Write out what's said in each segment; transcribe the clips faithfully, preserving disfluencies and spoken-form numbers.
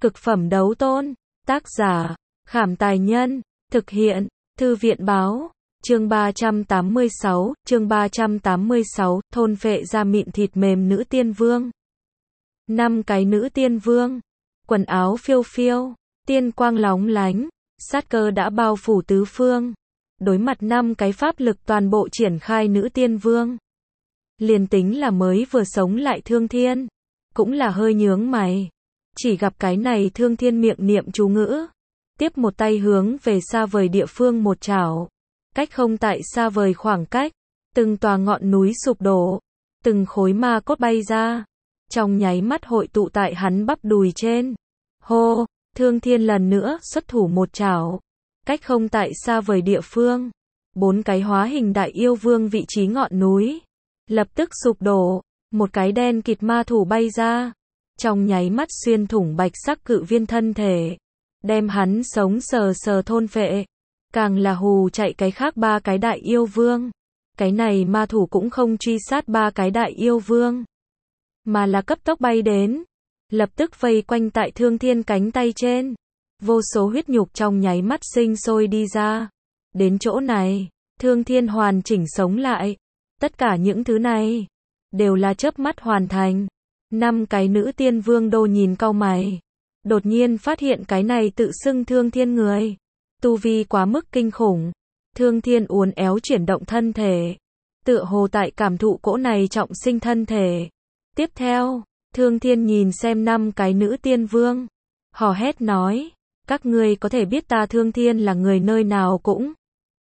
Cực phẩm đấu tôn. Tác giả, Khảm Tài Nhân. Thực hiện, Thư viện Báo. Chương ba trăm tám mươi sáu, chương ba trăm tám mươi sáu, thôn phệ da mịn thịt mềm nữ tiên vương. Năm cái nữ tiên vương, quần áo phiêu phiêu, tiên quang lóng lánh, sát cơ đã bao phủ tứ phương. Đối mặt năm cái pháp lực toàn bộ triển khai nữ tiên vương. Liền tính là mới vừa sống lại Thương Thiên, cũng là hơi nhướng mày. Chỉ gặp cái này Thương Thiên miệng niệm chú ngữ, tiếp một tay hướng về xa vời địa phương một chảo. Cách không tại xa vời khoảng cách, từng tòa ngọn núi sụp đổ, từng khối ma cốt bay ra, trong nháy mắt hội tụ tại hắn bắp đùi trên. Hô, Thương Thiên lần nữa xuất thủ một chảo, cách không tại xa vời địa phương, bốn cái hóa hình đại yêu vương vị trí ngọn núi, lập tức sụp đổ, một cái đen kịt ma thủ bay ra, trong nháy mắt xuyên thủng bạch sắc cự viên thân thể, đem hắn sống sờ sờ thôn phệ. Càng là hù chạy cái khác ba cái đại yêu vương. Cái này ma thủ cũng không truy sát ba cái đại yêu vương, mà là cấp tốc bay đến, lập tức vây quanh tại Thương Thiên cánh tay trên. Vô số huyết nhục trong nháy mắt sinh sôi đi ra. Đến chỗ này, Thương Thiên hoàn chỉnh sống lại. Tất cả những thứ này, đều là chớp mắt hoàn thành. Năm cái nữ tiên vương đô nhìn cau mày. Đột nhiên phát hiện cái này tự xưng Thương Thiên người. Tu vi quá mức kinh khủng. Thương Thiên uốn éo chuyển động thân thể. Tựa hồ tại cảm thụ cỗ này trọng sinh thân thể. Tiếp theo, Thương Thiên nhìn xem năm cái nữ tiên vương. Hò hét nói. Các ngươi có thể biết ta Thương Thiên là người nơi nào cũng.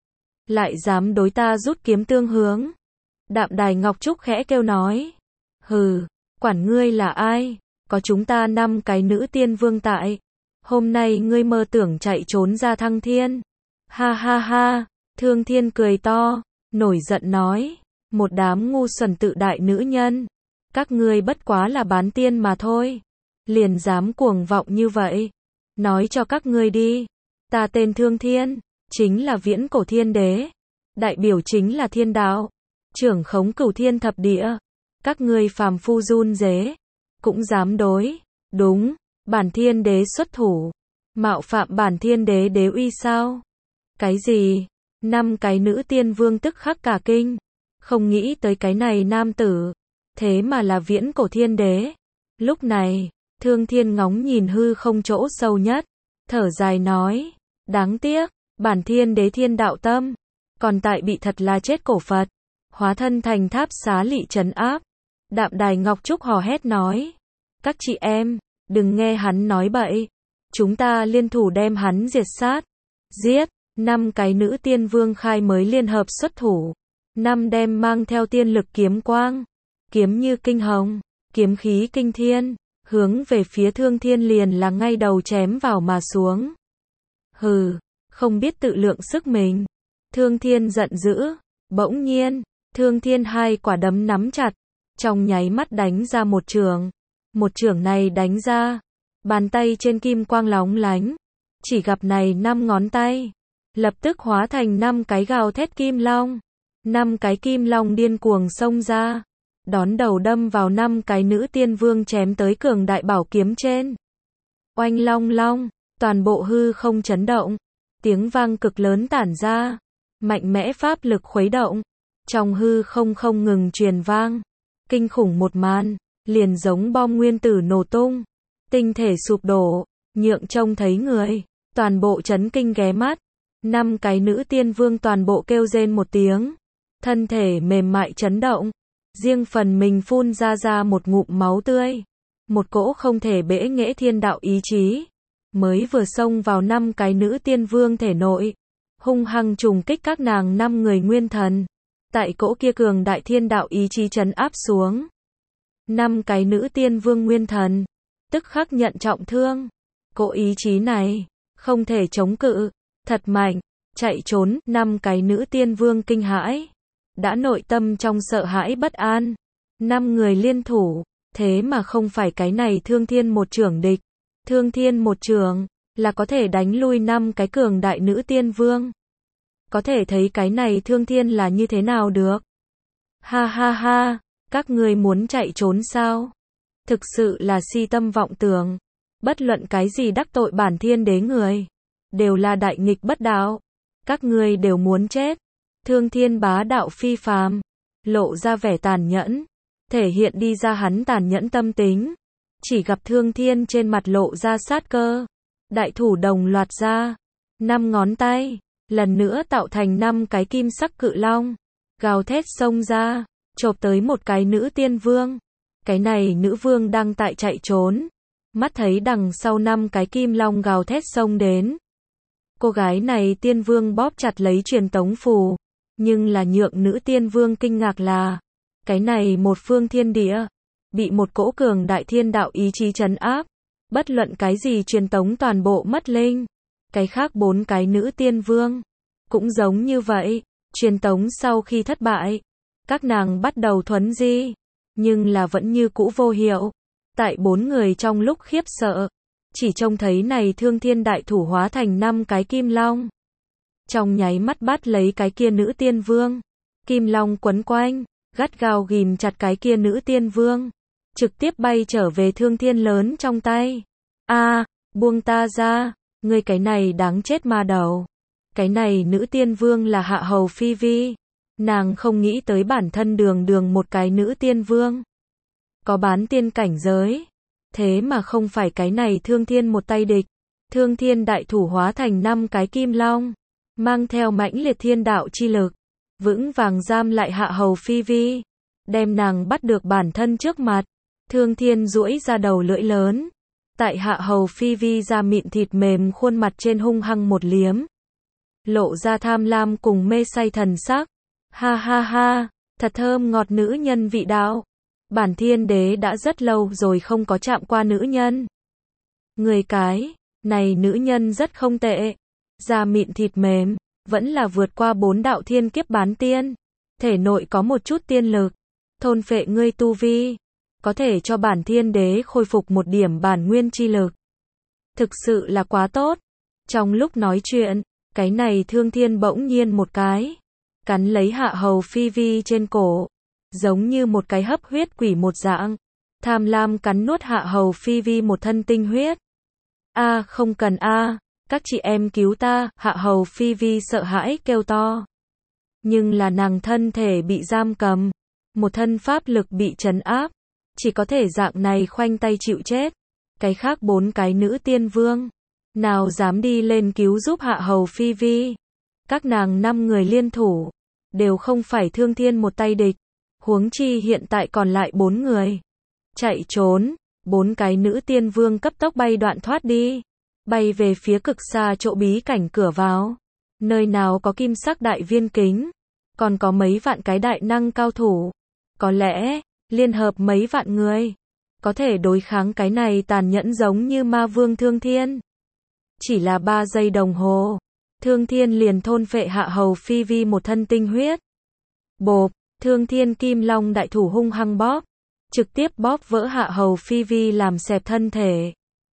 Lại dám đối ta rút kiếm tương hướng. Đạm Đài Ngọc Trúc khẽ kêu nói. Hừ, quản ngươi là ai? Có chúng ta năm cái nữ tiên vương tại. Hôm nay ngươi mơ tưởng chạy trốn ra Thăng Thiên. Ha ha ha, Thương Thiên cười to, nổi giận nói. Một đám ngu xuẩn tự đại nữ nhân. Các ngươi bất quá là bán tiên mà thôi. Liền dám cuồng vọng như vậy. Nói cho các ngươi đi. Ta tên Thương Thiên, chính là viễn cổ thiên đế. Đại biểu chính là thiên đạo. Trưởng khống cửu thiên thập địa. Các ngươi phàm phu run rế. Cũng dám đối. Đúng. Bản thiên đế xuất thủ. Mạo phạm bản thiên đế đế uy sao? Cái gì? Năm cái nữ tiên vương tức khắc cả kinh. Không nghĩ tới cái này nam tử. Thế mà là viễn cổ thiên đế. Lúc này, Thương Thiên ngóng nhìn hư không chỗ sâu nhất. Thở dài nói. Đáng tiếc, bản thiên đế thiên đạo tâm. Còn tại bị thật là chết cổ Phật. Hóa thân thành tháp xá lị trấn áp. Đạm Đài Ngọc Trúc hò hét nói. Các chị em, đừng nghe hắn nói bậy. Chúng ta liên thủ đem hắn diệt sát. Giết, năm cái nữ tiên vương khai mới liên hợp xuất thủ. Năm đem mang theo tiên lực kiếm quang. Kiếm như kinh hồng, kiếm khí kinh thiên. Hướng về phía Thương Thiên liền là ngay đầu chém vào mà xuống. Hừ, không biết tự lượng sức mình. Thương Thiên giận dữ. Bỗng nhiên, Thương Thiên hai quả đấm nắm chặt. Trong nháy mắt đánh ra một trường. Một trường này đánh ra. Bàn tay trên kim quang lóng lánh. Chỉ gặp này năm ngón tay. Lập tức hóa thành năm cái gào thét kim long. Năm cái kim long điên cuồng xông ra. Đón đầu đâm vào năm cái nữ tiên vương chém tới cường đại bảo kiếm trên. Oanh long long. Toàn bộ hư không chấn động. Tiếng vang cực lớn tản ra. Mạnh mẽ pháp lực khuấy động. Trong hư không không ngừng truyền vang. Kinh khủng một màn. Liền giống bom nguyên tử nổ tung. Tinh thể sụp đổ. Nhượng trông thấy người. Toàn bộ chấn kinh ghé mắt. Năm cái nữ tiên vương toàn bộ kêu rên một tiếng. Thân thể mềm mại chấn động. Riêng phần mình phun ra ra một ngụm máu tươi. Một cỗ không thể bẽ nghễ thiên đạo ý chí. Mới vừa xông vào năm cái nữ tiên vương thể nội. Hung hăng trùng kích các nàng năm người nguyên thần. Tại cỗ kia cường đại thiên đạo ý chí trấn áp xuống. Năm cái nữ tiên vương nguyên thần. Tức khắc nhận trọng thương. Cỗ ý chí này. Không thể chống cự. Thật mạnh. Chạy trốn. Năm cái nữ tiên vương kinh hãi. Đã nội tâm trong sợ hãi bất an. Năm người liên thủ. Thế mà không phải cái này Thương Thiên một trưởng địch. Thương Thiên một trường. Là có thể đánh lui năm cái cường đại nữ tiên vương. Có thể thấy cái này Thương Thiên là như thế nào được. Ha ha ha. Các người muốn chạy trốn sao? Thực sự là si tâm vọng tưởng. Bất luận cái gì đắc tội bản thiên đế người, đều là đại nghịch bất đạo. Các ngươi đều muốn chết. Thương Thiên bá đạo phi phàm, lộ ra vẻ tàn nhẫn, thể hiện đi ra hắn tàn nhẫn tâm tính. Chỉ gặp Thương Thiên trên mặt lộ ra sát cơ, đại thủ đồng loạt ra, năm ngón tay, lần nữa tạo thành năm cái kim sắc cự long, gào thét xông ra, chộp tới một cái nữ tiên vương. Cái này nữ vương đang tại chạy trốn, mắt thấy đằng sau năm cái kim long gào thét xông đến. Cô gái này tiên vương bóp chặt lấy truyền tống phù, nhưng là nhượng nữ tiên vương kinh ngạc là, cái này một phương thiên địa, bị một cỗ cường đại thiên đạo ý chí trấn áp, bất luận cái gì truyền tống toàn bộ mất linh. Cái khác bốn cái nữ tiên vương, cũng giống như vậy, truyền tống sau khi thất bại, các nàng bắt đầu thuấn di, nhưng là vẫn như cũ vô hiệu. Tại bốn người trong lúc khiếp sợ, chỉ trông thấy này Thương Thiên đại thủ hóa thành năm cái kim long. Trong nháy mắt bắt lấy cái kia nữ tiên vương, kim long quấn quanh, gắt gao ghìm chặt cái kia nữ tiên vương, trực tiếp bay trở về Thương Thiên lớn trong tay. A, buông ta ra, ngươi cái này đáng chết ma đầu. Cái này nữ tiên vương là Hạ Hầu Phi Vi, nàng không nghĩ tới bản thân đường đường một cái nữ tiên vương, có bán tiên cảnh giới, thế mà không phải cái này Thương Thiên một tay địch. Thương Thiên đại thủ hóa thành năm cái kim long, mang theo mãnh liệt thiên đạo chi lực, vững vàng giam lại Hạ Hầu Phi Vi, đem nàng bắt được bản thân trước mặt. Thương Thiên duỗi ra đầu lưỡi lớn, tại Hạ Hầu Phi Vi da mịn thịt mềm khuôn mặt trên hung hăng một liếm, lộ ra tham lam cùng mê say thần sắc. Ha ha ha, thật thơm ngọt nữ nhân vị đạo. Bản thiên đế đã rất lâu rồi không có chạm qua nữ nhân. Người cái này nữ nhân rất không tệ, da mịn thịt mềm, vẫn là vượt qua bốn đạo thiên kiếp bán tiên, thể nội có một chút tiên lực, thôn phệ ngươi tu vi, có thể cho bản thiên đế khôi phục một điểm bản nguyên chi lực. Thực sự là quá tốt. Trong lúc nói chuyện, cái này Thương Thiên bỗng nhiên một cái, cắn lấy Hạ Hầu Phi Vi trên cổ, giống như một cái hấp huyết quỷ một dạng, tham lam cắn nuốt Hạ Hầu Phi Vi một thân tinh huyết. A, không cần a, các chị em cứu ta, Hạ Hầu Phi Vi sợ hãi kêu to. Nhưng là nàng thân thể bị giam cầm, một thân pháp lực bị trấn áp, chỉ có thể dạng này khoanh tay chịu chết. Cái khác bốn cái nữ tiên vương, nào dám đi lên cứu giúp Hạ Hầu Phi Vi. Các nàng năm người liên thủ, đều không phải Thương Thiên một tay địch, huống chi hiện tại còn lại bốn người. Chạy trốn, bốn cái nữ tiên vương cấp tốc bay đoạn thoát đi, bay về phía cực xa chỗ bí cảnh cửa vào, nơi nào có kim sắc đại viên kính, còn có mấy vạn cái đại năng cao thủ, có lẽ liên hợp mấy vạn người, có thể đối kháng cái này tàn nhẫn giống như ma vương Thương Thiên. Chỉ là ba giây đồng hồ, Thương Thiên liền thôn phệ Hạ Hầu Phi Vi một thân tinh huyết. Bộp, Thương Thiên kim long đại thủ hung hăng bóp, trực tiếp bóp vỡ Hạ Hầu Phi Vi làm xẹp thân thể.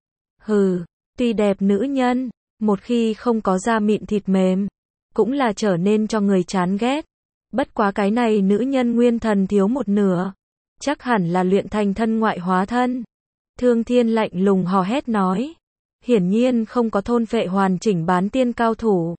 Hừ, tuy đẹp nữ nhân, một khi không có da mịn thịt mềm, cũng là trở nên cho người chán ghét. Bất quá cái này nữ nhân nguyên thần thiếu một nửa, chắc hẳn là luyện thành thân ngoại hóa thân. Thương Thiên lạnh lùng hò hét nói, hiển nhiên không có thôn phệ hoàn chỉnh bán tiên cao thủ.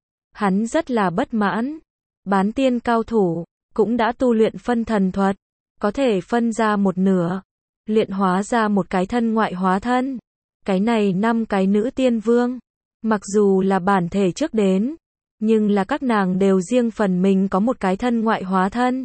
Hắn rất là bất mãn, bán tiên cao thủ cũng đã tu luyện phân thần thuật, có thể phân ra một nửa, luyện hóa ra một cái thân ngoại hóa thân. Cái này năm cái nữ tiên vương, mặc dù là bản thể trước đến, nhưng là các nàng đều riêng phần mình có một cái thân ngoại hóa thân,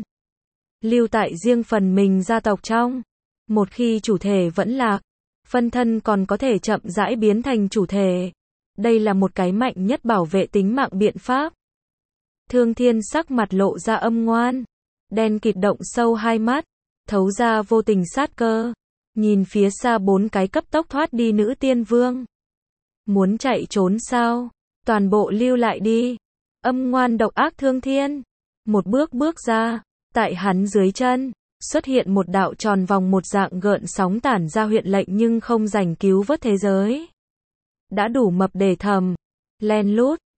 lưu tại riêng phần mình gia tộc trong. Một khi chủ thể vẫn lạc, phân thân còn có thể chậm rãi biến thành chủ thể. Đây là một cái mạnh nhất bảo vệ tính mạng biện pháp. Thương Thiên sắc mặt lộ ra âm ngoan, đen kịt động sâu hai mắt, thấu ra vô tình sát cơ, nhìn phía xa bốn cái cấp tốc thoát đi nữ tiên vương. Muốn chạy trốn sao? Toàn bộ lưu lại đi. Âm ngoan độc ác Thương Thiên, một bước bước ra, tại hắn dưới chân xuất hiện một đạo tròn vòng một dạng gợn sóng tản ra huyện lệnh nhưng không giành cứu vớt thế giới. Đã đủ mập để thầm, len lút,